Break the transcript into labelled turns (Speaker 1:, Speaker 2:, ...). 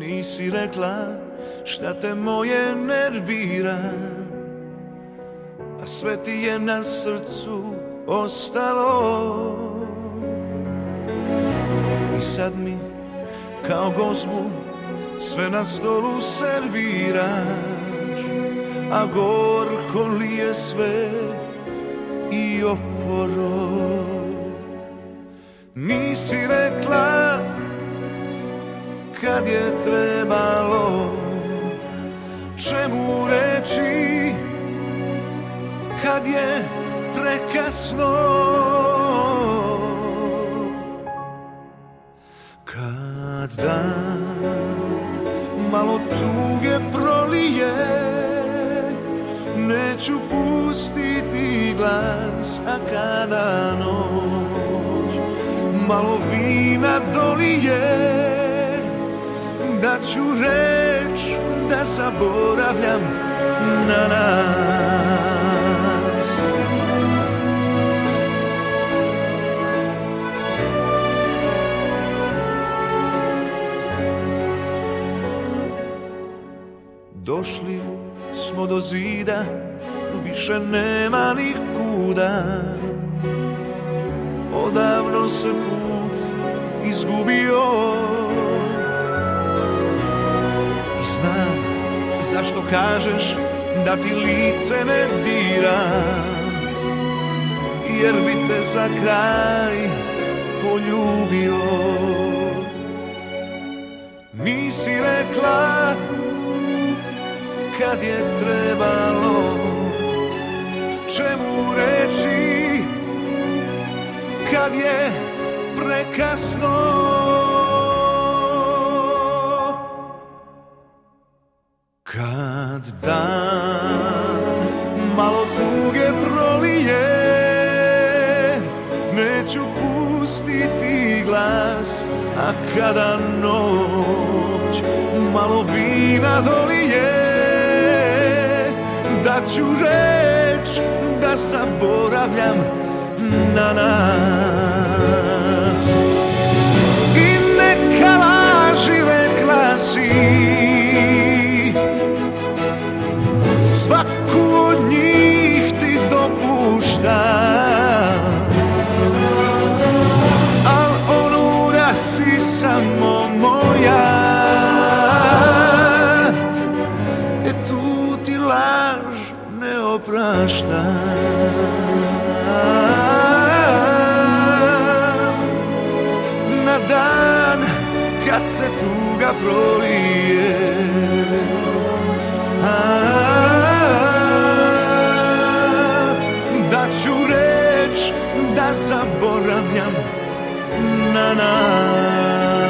Speaker 1: nisi rekla šta te moje nervira, a sve ti je na srcu ostalo. I sad mi kao gozbu sve na stolu serviraš, a gorko li je sve i oporo. Nisi rekla kad je trebalo čemu reći, kad je prekasno. Kad dan malo tuge prolije, neću pustiti glas, a kada noć malo vina dolije, da ću reč da zaboravljam na nas. Došli smo do zida, više nema nikuda, odavno se put izgubio. I znam zašto kažeš da ti lice ne diram, jer bi te za kraj poljubio. Nisi rekla kad je trebalo čemu reći, kad je prekasno. Kad dan malo tuge prolije, neću pustiti glas, a kada noć malo vina dolije, da ću reč da zaboravljam na nas. I neka laži rekla si, svaku od njih ti dopuštam, al onu da si samo moja, tu ti laž ne opraštam. Na dan kad se tuga prolije, da ću reč da zaboravljam na nas.